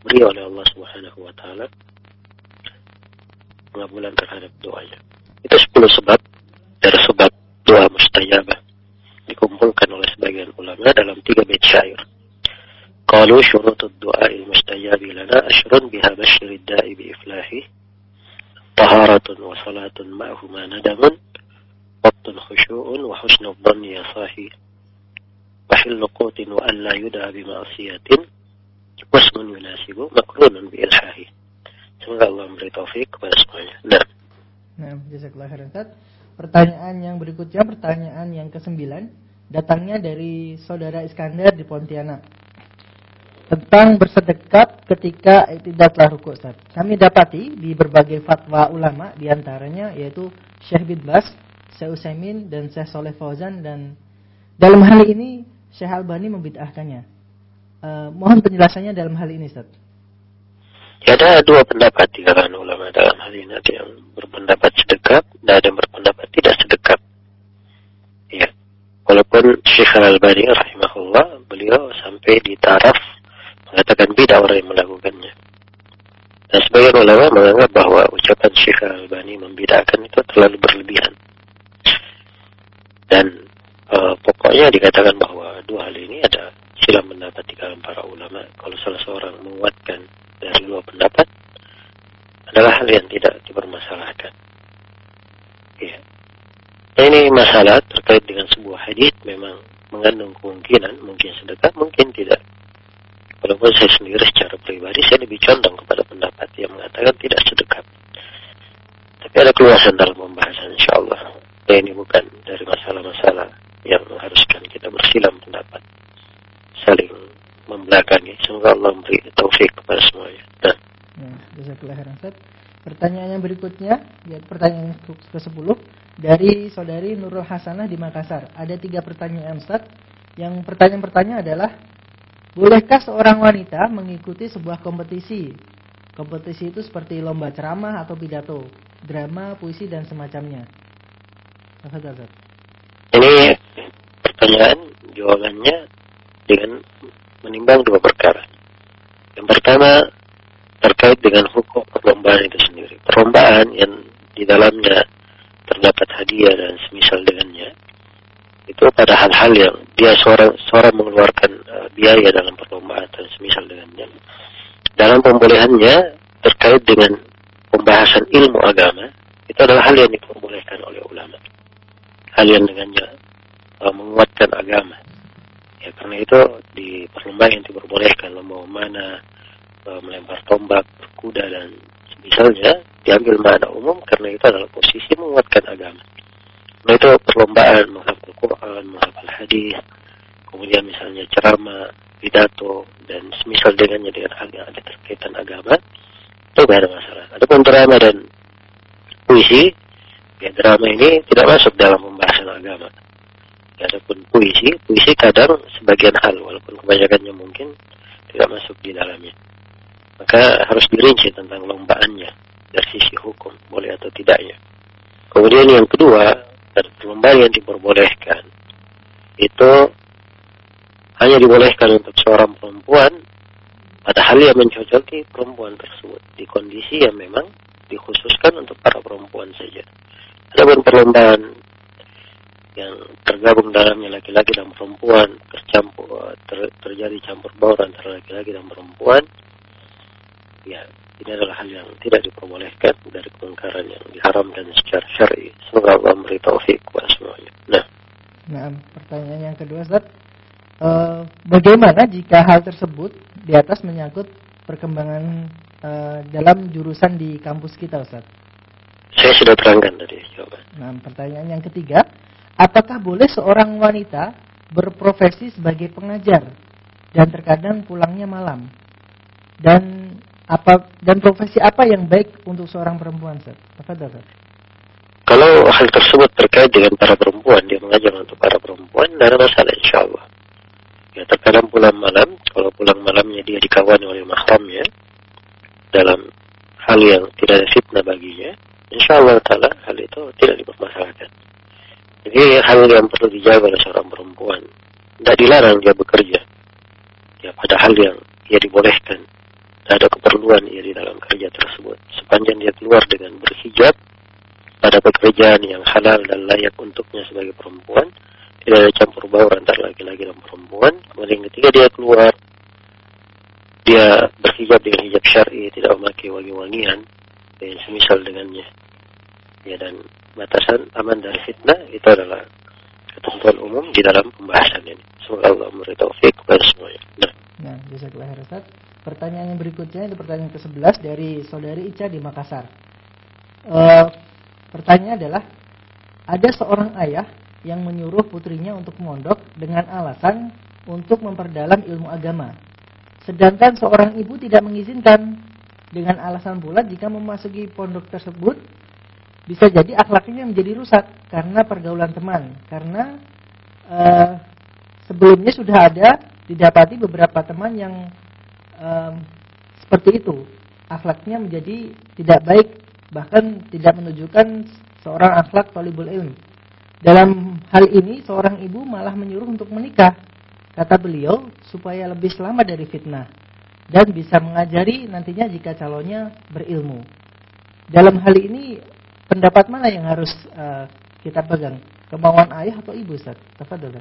diberi oleh Allah Subhanahu wa taala pengabulan terhadap doanya. Itu sepuluh sebab dari sebab doa mustajabah dikumpulkan oleh sebagian ulama dalam tiga bait syair. Qalu syurutud du'a'i mustajabi lana ashrun biha basyirid da'i bi iflahi taharatun wa salatun ma'huma nadamun wattun khusyu'un wa husnul dhanni ya sahi wa hillu qutin wa an la yud'a bi ma'siyatin wasmun yunasibu makrunun bi ilhahi. Semoga Allah memberi taufik kepada semuanya. Nah, nah jazakallahu khairan Ustaz. Pertanyaan yang berikutnya, pertanyaan yang kesembilan, datangnya dari saudara Iskandar di Pontianak. Tentang bersedekap ketika i'tidal telah rukuk, Ustaz. Kami dapati di berbagai fatwa ulama, diantaranya yaitu Syekh bin Baz, Syekh Utsaimin, dan Syekh Shalih Fauzan, dan dalam hal ini Syekh Albani membid'ahkannya. Uh, mohon penjelasannya dalam hal ini, Ustaz. Ya, ada dua pendapat di kalangan ulama dalam hal ini. Ada yang berpendapat sedekap dan ada yang berpendapat tidak sedekap. Ya, walaupun Syekh Al-Albani rahimahullah, beliau sampai di taraf mengatakan bid'ah orang yang melakukannya. Dan sebagian ulama menganggap bahwa ucapan Syekh Al-Albani membid'ahkan itu terlalu berlebihan. Dan e, pokoknya dikatakan bahwa dua hal ini ada silang pendapat di kalangan para ulama. Kalau salah seorang menguatkan dari dua pendapat adalah hal yang tidak dipermasalahkan. Ya. Nah, ini masalah terkait dengan sebuah hadits memang mengandung kemungkinan mungkin sedekah, mungkin tidak. Walaupun saya sendiri secara pribadi saya lebih condong kepada pendapat yang mengatakan tidak sedekah. Tapi ada keluasan dalam pembahasan insyaallah. Dan ini bukan dari masalah-masalah yang mengharuskan kita bersilang pendapat, saling membelakangi. Semoga Allah memberi taufik kepada semuanya. Nah, ya, jazakallahu khairan Ustaz. Pertanyaan yang berikutnya, yaitu pertanyaan ke sepuluh dari saudari Nurul Hasanah di Makassar. Ada tiga pertanyaan, Ustaz. Yang pertanyaan pertanyaan adalah, bolehkah seorang wanita mengikuti sebuah kompetisi? Kompetisi itu seperti lomba ceramah atau pidato, drama, puisi, dan semacamnya. Ustaz. Ini pertanyaan jawabannya dengan menimbang dua perkara. Yang pertama terkait dengan hukum perlombaan itu sendiri. Perlombaan yang di dalamnya terdapat hadiah dan semisal dengannya, itu pada hal-hal yang dia seorang seorang mengeluarkan uh, biaya dalam perlombaan dan semisal dengannya. Dalam pembolehannya terkait dengan pembahasan ilmu agama, itu adalah hal yang diperbolehkan oleh ulama. Hal yang dengannya uh, menguatkan agama. Ya, karena itu di perlombaan yang diperbolehkan, lomba mana, uh, melempar tombak, berkuda dan misalnya diambil makna umum karena itu adalah posisi menguatkan agama. Nah, itu perlombaan menghafal Quran, menghafal hadis, kemudian misalnya ceramah, pidato dan semisal dengannya dengan hal yang ada terkaitan agama, itu tidak ada masalah. Adapun drama dan puisi, ya drama ini tidak masuk dalam pembahasan agama. Ya, adapun puisi, puisi kadang sebagian hal, walaupun kebanyakannya mungkin tidak masuk di dalamnya. Maka harus dirinci tentang lombaannya dari sisi hukum, boleh atau tidaknya. Kemudian yang kedua, dari perlombaan yang diperbolehkan, itu hanya dibolehkan untuk seorang perempuan pada hal yang mencocoki perempuan tersebut, di kondisi yang memang dikhususkan untuk para perempuan saja. Adapun perlombaan yang tergabung dalamnya laki-laki dan perempuan, tercampur ter, terjadi campur baur antara laki-laki dan perempuan, ya ini adalah hal yang tidak diperbolehkan dari kemungkaran yang diharamkan secara syar'i. Semoga Allah memberi taufik kepada semuanya. Nah, nah pertanyaan yang kedua, Ustaz, e, bagaimana jika hal tersebut di atas menyangkut perkembangan e, dalam jurusan di kampus kita, Ustaz? Saya sudah terangkan tadi jawaban. Nah, pertanyaan yang ketiga, apakah boleh seorang wanita berprofesi sebagai pengajar dan terkadang pulangnya malam? Dan apa dan profesi apa yang baik untuk seorang perempuan, Ustaz? Tafadhol, Ustaz. Kalau hal tersebut terkait dengan para perempuan, dia mengajar untuk para perempuan, tidak ada masalah insyaallah. Ya, terkadang pulang malam, kalau pulang malamnya dia dikawani oleh mahramnya dalam hal yang tidak ada fitnah baginya, insyaallah taala hal itu tidak dipermasalahkan. Jadi hal yang perlu dijaga oleh seorang perempuan, tidak dilarang dia bekerja. Ya, pada hal yang ia dibolehkan. ada keperluan ia di dalam kerja tersebut. Sepanjang dia keluar dengan berhijab pada pekerjaan yang halal dan layak untuknya sebagai perempuan, tidak ada campur baur antara laki-laki dan perempuan. Kemudian ketika dia keluar, dia berhijab dengan hijab syar'i, tidak memakai wangi-wangian yang semisal dengannya. Ya, dan batasan aman dari fitnah itu adalah ketentuan umum di dalam pembahasan ini. Semoga Allah memberi taufik kepada semuanya. Nah, nah jazakallah khairan Ustaz. Pertanyaan yang berikutnya itu pertanyaan ke sebelas dari saudari Ica di Makassar. Uh, pertanyaannya adalah, ada seorang ayah yang menyuruh putrinya untuk mondok dengan alasan untuk memperdalam ilmu agama. Sedangkan seorang ibu tidak mengizinkan, dengan alasan pula jika memasuki pondok tersebut bisa jadi akhlaknya menjadi rusak karena pergaulan teman. Karena uh, sebelumnya sudah ada didapati beberapa teman yang um, seperti itu, akhlaknya menjadi tidak baik, bahkan tidak menunjukkan seorang akhlak thalibul ilmi. Dalam hal ini seorang ibu malah menyuruh untuk menikah, kata beliau, supaya lebih selamat dari fitnah dan bisa mengajari nantinya jika calonnya berilmu. Dalam hal ini pendapat mana yang harus uh, kita pegang? Kemauan ayah atau ibu, Ustaz? Tafadhol.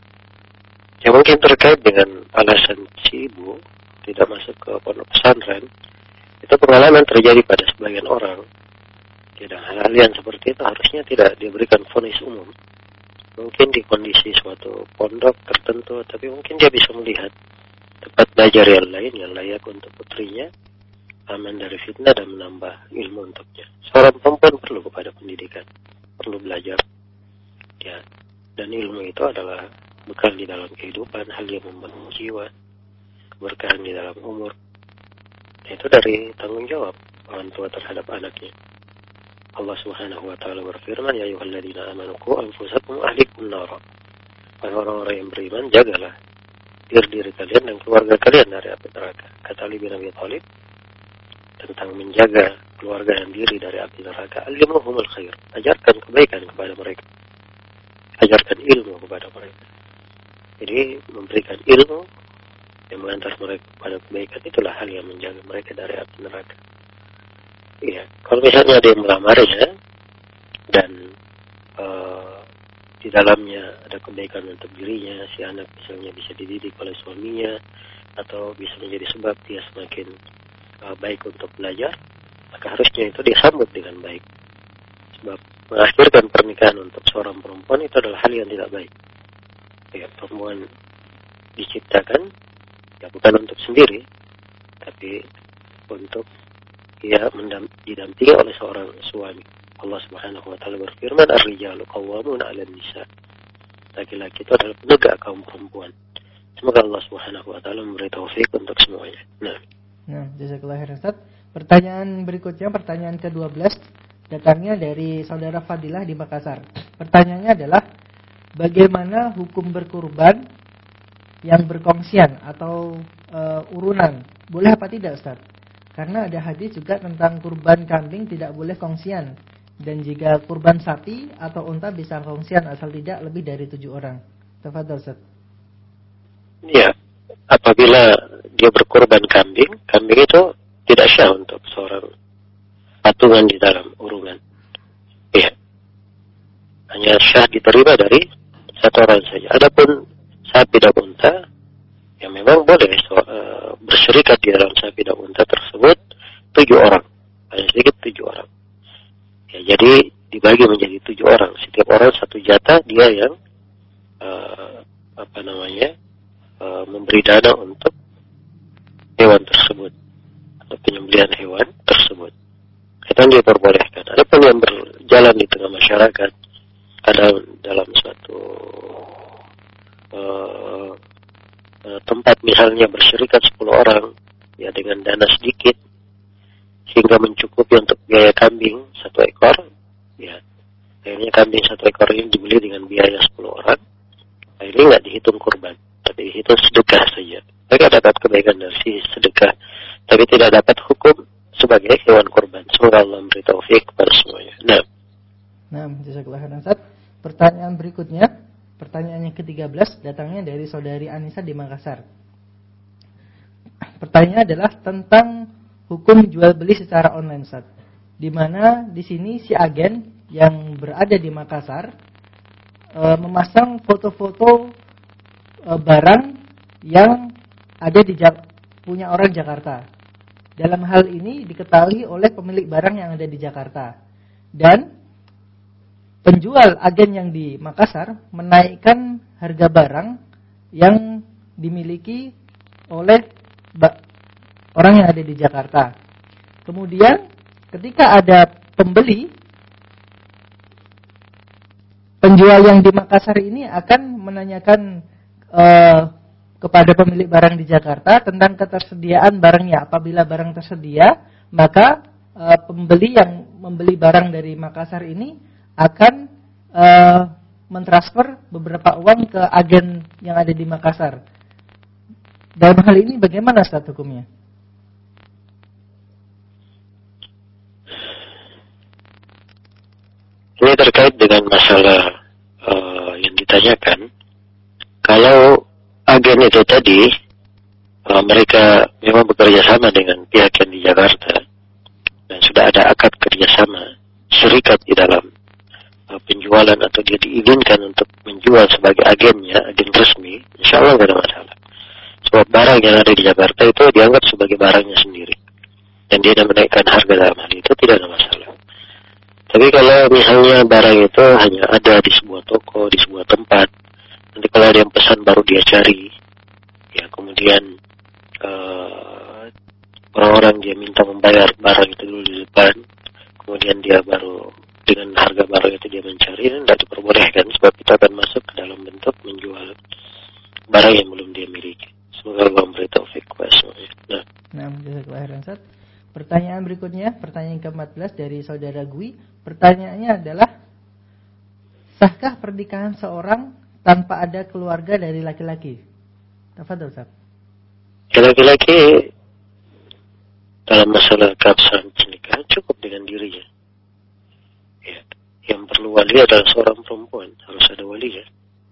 Ya, mungkin terkait dengan alasan si ibu tidak masuk ke pondok pesantren, itu pengalaman terjadi pada sebagian orang. Dan hal-hal yang seperti itu harusnya tidak diberikan vonis umum. Mungkin di kondisi suatu pondok tertentu, tapi mungkin dia bisa melihat tempat belajar yang lain yang layak untuk putrinya, aman dari fitnah dan menambah ilmu untuknya. Seorang perempuan perlu kepada pendidikan, perlu belajar. Ya, dan ilmu itu adalah bekal di dalam kehidupan, hal yang membangun jiwa, keberkahan di dalam umur. Itu dari tanggung jawab orang tua terhadap anaknya. Allah Subhanahu wa taala berfirman, ya ayyuhalladzina amanu qu anfusakum wa ahlikum nara. Wahai orang-orang yang beriman, jagalah diri diri kalian dan keluarga kalian dari api neraka. Kata Ali bin Abi Thalib tentang menjaga keluarga dan diri dari api neraka, alimuhumul khair. Ajarkan kebaikan kepada mereka. Ajarkan ilmu kepada mereka. Jadi memberikan ilmu yang mengantar mereka kepada kebaikan, itulah hal yang menjaga mereka dari api neraka. Iya, kalau misalnya ada yang melamarnya dan uh, di dalamnya ada kebaikan untuk dirinya, si anak misalnya bisa dididik oleh suaminya atau bisa menjadi sebab dia semakin uh, baik untuk belajar, maka harusnya itu disambut dengan baik. Sebab mengakhirkan pernikahan untuk seorang perempuan itu adalah hal yang tidak baik. Ya, perempuan diciptakan ya bukan untuk sendiri, tapi untuk ia didampingi oleh seorang suami. Allah Subhanahu wa taala berfirman, ar-rijalu qawwamuna 'alan nisa. Laki-laki itu adalah penegak kaum perempuan. Semoga Allah Subhanahu wa taala memberi taufik untuk semuanya. Nah, nah jazakallahu khairan Ustaz. Pertanyaan berikutnya, pertanyaan kedua belas, datangnya dari saudara Fadilah di Makassar. Pertanyaannya adalah, bagaimana hukum berkurban yang berkongsian atau uh, urunan? Boleh apa tidak, Ustaz? Karena ada hadis juga tentang kurban kambing tidak boleh kongsian, dan jika kurban sapi atau unta bisa kongsian asal tidak lebih dari tujuh orang. Tafadhol, Ustaz. Ya, apabila dia berkurban kambing, kambing itu tidak syah untuk seorang patungan di dalam urungan. Ya, hanya syah diterima dari satu orang saja. Adapun sapi dan unta, yang memang boleh so, uh, berserikat di dalam sapi dan unta tersebut tujuh orang, paling sedikit tujuh orang. Ya, jadi dibagi menjadi tujuh orang. Setiap orang satu jatah, dia yang uh, apa namanya uh, memberi dana untuk hewan tersebut atau penyembelihan hewan tersebut. Itu yang diperbolehkan. Adapun yang berjalan di tengah masyarakat, ada dalam suatu uh, tempat misalnya berserikat sepuluh orang ya dengan dana sedikit sehingga mencukupi untuk biaya kambing satu ekor, ya akhirnya kambing satu ekor ini dibeli dengan biaya sepuluh orang. Nah, ini nggak dihitung kurban, tapi dihitung sedekah saja. Mereka dapat kebaikan dari sisi sedekah, tapi tidak dapat hukum sebagai hewan kurban. Semoga Allah memberi taufik kepada semuanya. Nah, nah jazakallahu khairan Ustaz. Pertanyaan berikutnya, pertanyaan yang ketiga belas, datangnya dari saudari Anissa di Makassar. pertanyaannya adalah tentang hukum jual beli secara online, Ustaz. Di mana di sini si agen yang berada di Makassar e, memasang foto-foto e, barang yang ada di punya orang Jakarta. Dalam hal ini diketahui oleh pemilik barang yang ada di Jakarta. Dan penjual agen yang di Makassar menaikkan harga barang yang dimiliki oleh orang yang ada di Jakarta. Kemudian ketika ada pembeli, penjual yang di Makassar ini akan menanyakan uh, kepada pemilik barang di Jakarta tentang ketersediaan barangnya. Apabila barang tersedia, maka uh, pembeli yang membeli barang dari Makassar ini akan uh, mentransfer beberapa uang ke agen yang ada di Makassar. Dalam hal ini bagaimana status hukumnya? Ini terkait dengan masalah uh, yang ditanyakan. Kalau agen itu tadi uh, mereka memang bekerja sama dengan pihak yang di Jakarta dan sudah ada akad kerjasama serikat di dalam uh, penjualan atau dia diizinkan untuk menjual sebagai agennya, agen resmi, insya Allah tidak ada masalah. Sebab barang yang ada di Jakarta itu dianggap sebagai barangnya sendiri dan dia tidak menaikkan harga dalam hal itu, tidak ada masalah. Tapi kalau misalnya barang itu hanya ada di sebuah toko, di sebuah tempat, nanti kalau ada yang pesan baru dia cari, ya kemudian uh, orang-orang dia minta membayar barang itu dulu di depan, kemudian dia baru dengan harga barang itu dia mencari, dan tidak diperbolehkan sebab kita akan masuk ke dalam bentuk menjual barang yang belum dia miliki. Semoga Allah memberi taufik kepada semuanya. Nah, nah jazakallahu khairan. Pertanyaan berikutnya, pertanyaan ke empat belas dari saudara Gui. Pertanyaannya adalah, sahkah pernikahan seorang tanpa ada keluarga dari laki-laki? Tafadhol, Ustaz. Laki-laki dalam masalah keabsahan pernikahan cukup dengan dirinya. Ya, yang perlu wali adalah seorang perempuan, harus ada walinya.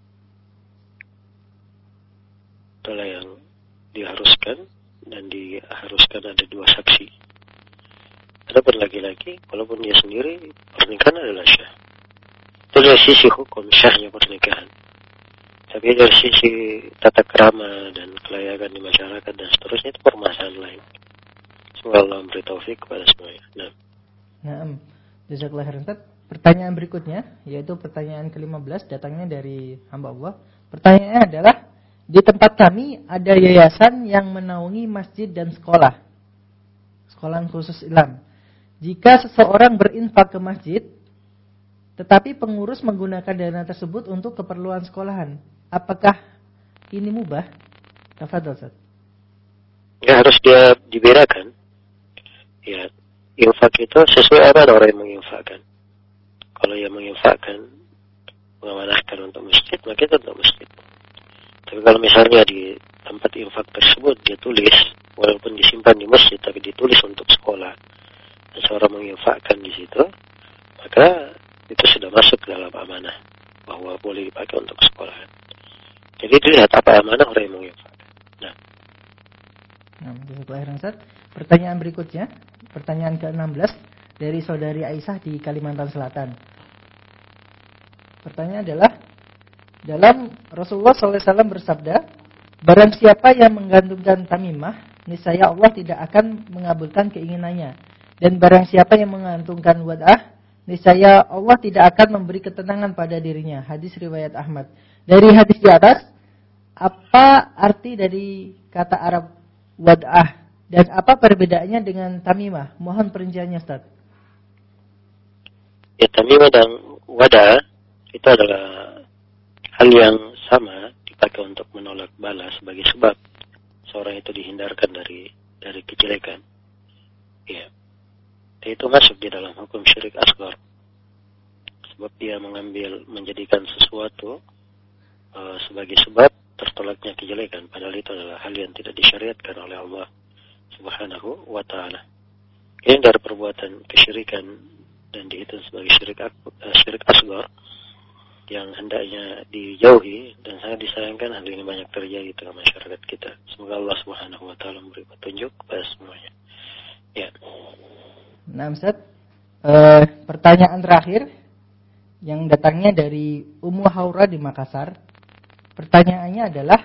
Itulah yang diharuskan dan diharuskan ada dua saksi. Adapun laki-laki, walaupun dia sendiri, pernikahan adalah syah. Itu dari sisi hukum syahnya pernikahan. Tapi dari sisi tata krama dan kelayakan di masyarakat dan seterusnya itu permasalahan lain. Semoga Allah memberi taufik kepada semuanya. Nah, nah jazakallahu khairan. Pertanyaan berikutnya, yaitu pertanyaan ke lima belas, datangnya dari hamba Allah. Pertanyaannya adalah, di tempat kami ada yayasan yang menaungi masjid dan sekolah, sekolah khusus Islam. Jika seseorang berinfak ke masjid, tetapi pengurus menggunakan dana tersebut untuk keperluan sekolahan, apakah ini mubah? Tafadhol, Ustaz. Ya, harus dia dibedakan. Ya, infak itu sesuai apa orang yang menginfakkan. Kalau yang menginfakkan mengamanahkan untuk masjid, maka itu untuk masjid. Tapi kalau misalnya di tempat infak tersebut dia tulis, walaupun disimpan di masjid, tapi ditulis untuk sekolah, dan seorang menginfakkan di situ, maka itu sudah masuk dalam amanah bahwa boleh dipakai untuk sekolahan. Jadi dilihat apa amanah orang yang menginfakkan. Nah, nah jazakallahu khairan. Pertanyaan berikutnya, pertanyaan ke enam belas dari saudari Aisyah di Kalimantan Selatan. Pertanyaan adalah, dalam Rasulullah shallallahu alaihi wasallam bersabda, barang siapa yang menggantungkan tamimah, niscaya Allah tidak akan mengabulkan keinginannya. Dan barang siapa yang menggantungkan wad'ah, niscaya Allah tidak akan memberi ketenangan pada dirinya. Hadis riwayat Ahmad. Dari hadis di atas, apa arti dari kata Arab wad'ah dan apa perbedaannya dengan tamimah? Mohon perinciannya, Ustaz. Ya, tamimah dan wadah itu adalah hal yang sama, dipakai untuk menolak bala sebagai sebab seorang itu dihindarkan dari dari kejelekan. Ya. Itu masuk di dalam hukum syirik asghar. Sebab dia mengambil, menjadikan sesuatu uh, sebagai sebab tertolaknya kejelekan, padahal itu adalah hal yang tidak disyariatkan oleh Allah Subhanahu wa ta'ala. Ini dari perbuatan kesyirikan dan dihitung sebagai syirik, uh, syirik asghar. yang hendaknya dijauhi, dan sangat disayangkan hal ini banyak terjadi di tengah masyarakat kita. Semoga Allah Subhanahu wa taala memberi petunjuk kepada semuanya. Ya. Nah, Ustaz, uh, pertanyaan terakhir yang datangnya dari Ummu Haura di Makassar. Pertanyaannya adalah,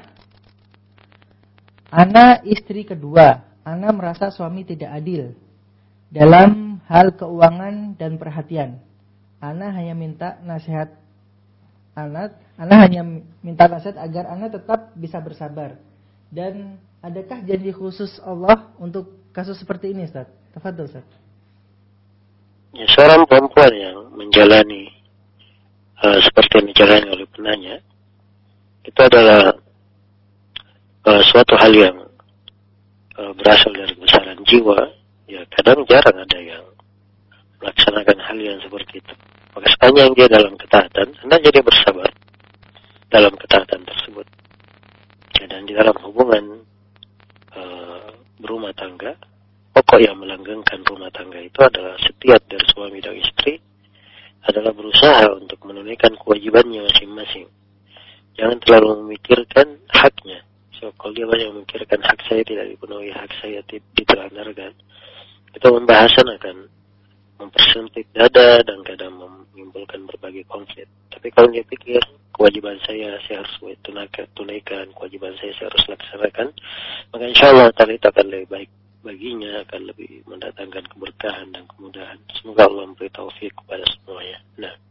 ana istri kedua, ana merasa suami tidak adil dalam hal keuangan dan perhatian. Ana hanya minta nasihat Ana, ana hanya minta nasihat agar ana tetap bisa bersabar. Dan adakah janji khusus Allah untuk kasus seperti ini, Ustaz? Tafadhol, Ustaz. Ya, seorang perempuan yang menjalani uh, seperti yang dijalani oleh penanya, itu adalah uh, suatu hal yang uh, berasal dari kebesaran jiwa. Ya, kadang jarang ada yang melaksanakan hal yang seperti itu. Maka sepanjang dia dalam ketaatan, hendaknya dia bersabar dalam ketaatan tersebut. Ya, dan di dalam hubungan uh, berumah tangga, pokok yang melanggengkan rumah tangga itu adalah setiap dari suami dan istri adalah berusaha untuk menunaikan kewajibannya masing-masing. Jangan terlalu memikirkan haknya. So, kalau dia banyak memikirkan hak saya tidak dipenuhi, hak saya ditelantarkan, itu pembahasan akan mempersempit dada dan kadang menimbulkan berbagai konflik. Tapi kalau dia pikir kewajiban saya saya harus tunaikan, kewajiban saya saya harus laksanakan, maka insya Allah tali itu akan lebih baik baginya, akan lebih mendatangkan keberkahan dan kemudahan. Semoga Allah memberi taufik kepada semuanya. Nah.